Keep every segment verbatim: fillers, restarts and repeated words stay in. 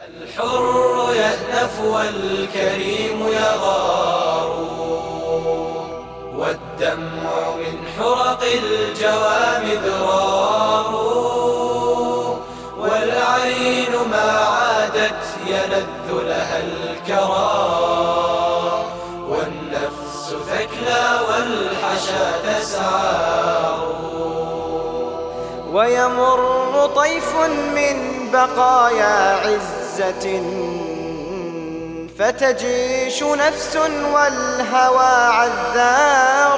الحر يأنف والكريم يغار، والدمع من حرق الجوى مدرار، والعين ما عادت يلذ لها الكرى، والنفس ثكلى والحشا تسعار. ويمر طيف من بقايا عزة، فتجيش نفس والهوى عذار.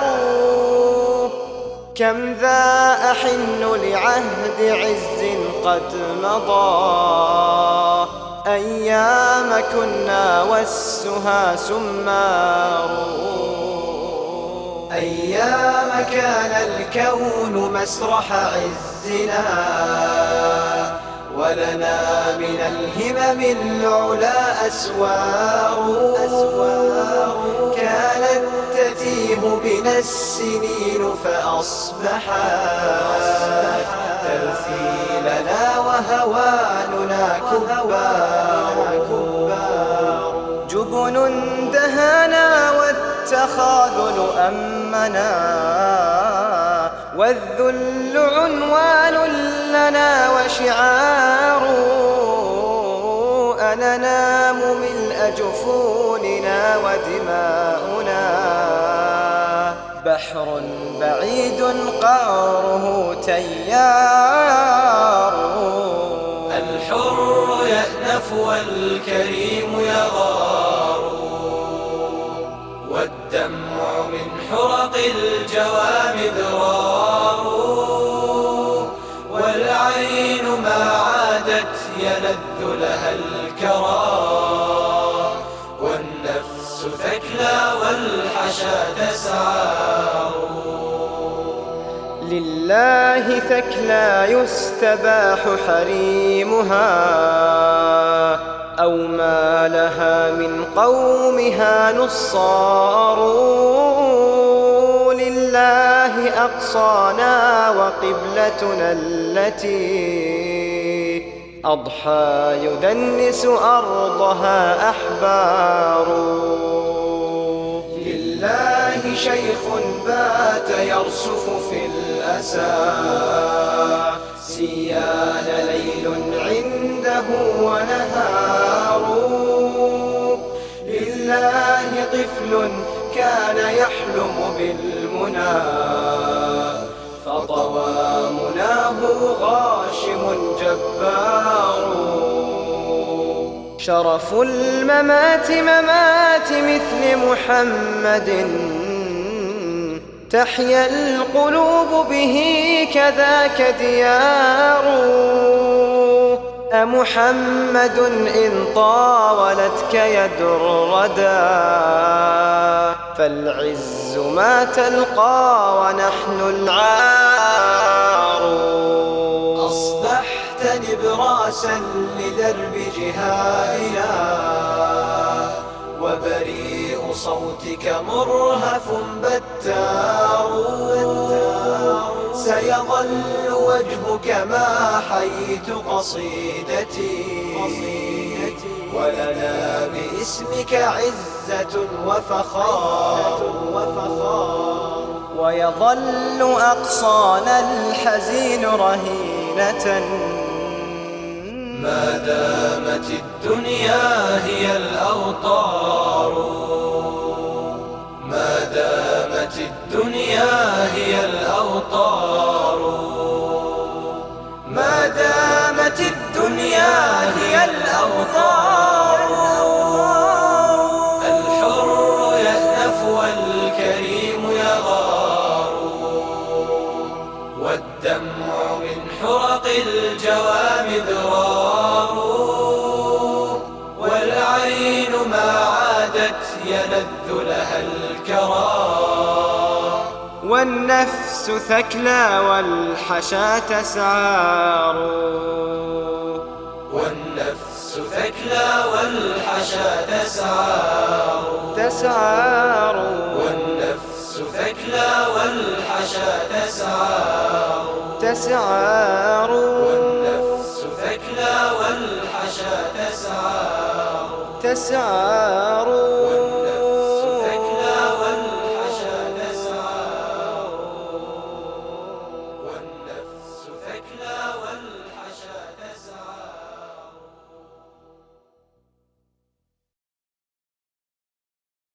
كم ذا أحن لعهد عز قد مضى، أيام كنا والسها سمار. أيام كان الكون مسرح عزنا، ولنا من الهمم العلا أسوار. كانت تتيه بنا السنين فأصبحت ترثي لنا وهواننا كبار. جبن دهانا والتخاذل أمنا، والذل عنوان لنا وشعار. أننام ملء جفوننا ودماؤنا، بحر بعيد قعره تيار. الحر يأنف والكريم يغار، والدمع من حرق الجوى مدرار، والعين ما عادت يلذ لها الكرى، والنفس ثكلى والحشا تسعار. لله ثكلى يستباح حريمها، أو ما لها من قومها نصار. لله أقصانا وقبلتنا التي أضحى يدنس أرضها أحبار. لله شيخ بات يرسف في الأسى، سيان ليل عنده ونهار. لله طفل كان يحلم بالمنى، فطوى مناه غاشم جبار. شرف الممات ممات مثل محمد، تحيا القلوب به كذاك ديار. أمحمد إن طاولتك يد الردى، فالعز ما تلقى ونحن العار. أصبحت نبراسا لدرب جهادنا، وبريء صوتك مرهف بتار. سيظل وجهك ما حييت قصيدتي، ولنا باسمك عزة وفخار. ويظل أقصانا الحزين رهينة، ما دامت الدنيا هي الأوطار. ما دامت الدنيا هي الأوطار. ما دامت الدنيا هي الأوطار. الحر يأنف والكريم يغار، والدمع من حرق الجوى مدرار، والعين ما عادت يلذ لها الكرى، والنفس ثكلى والحشا تسعار. والنفس ثكلى والحشا تسعار. تسعار. والنفس ثكلى والحشا تسعار. تسعار. والنفس ثكلى والحشا والحشا تسعار تسعار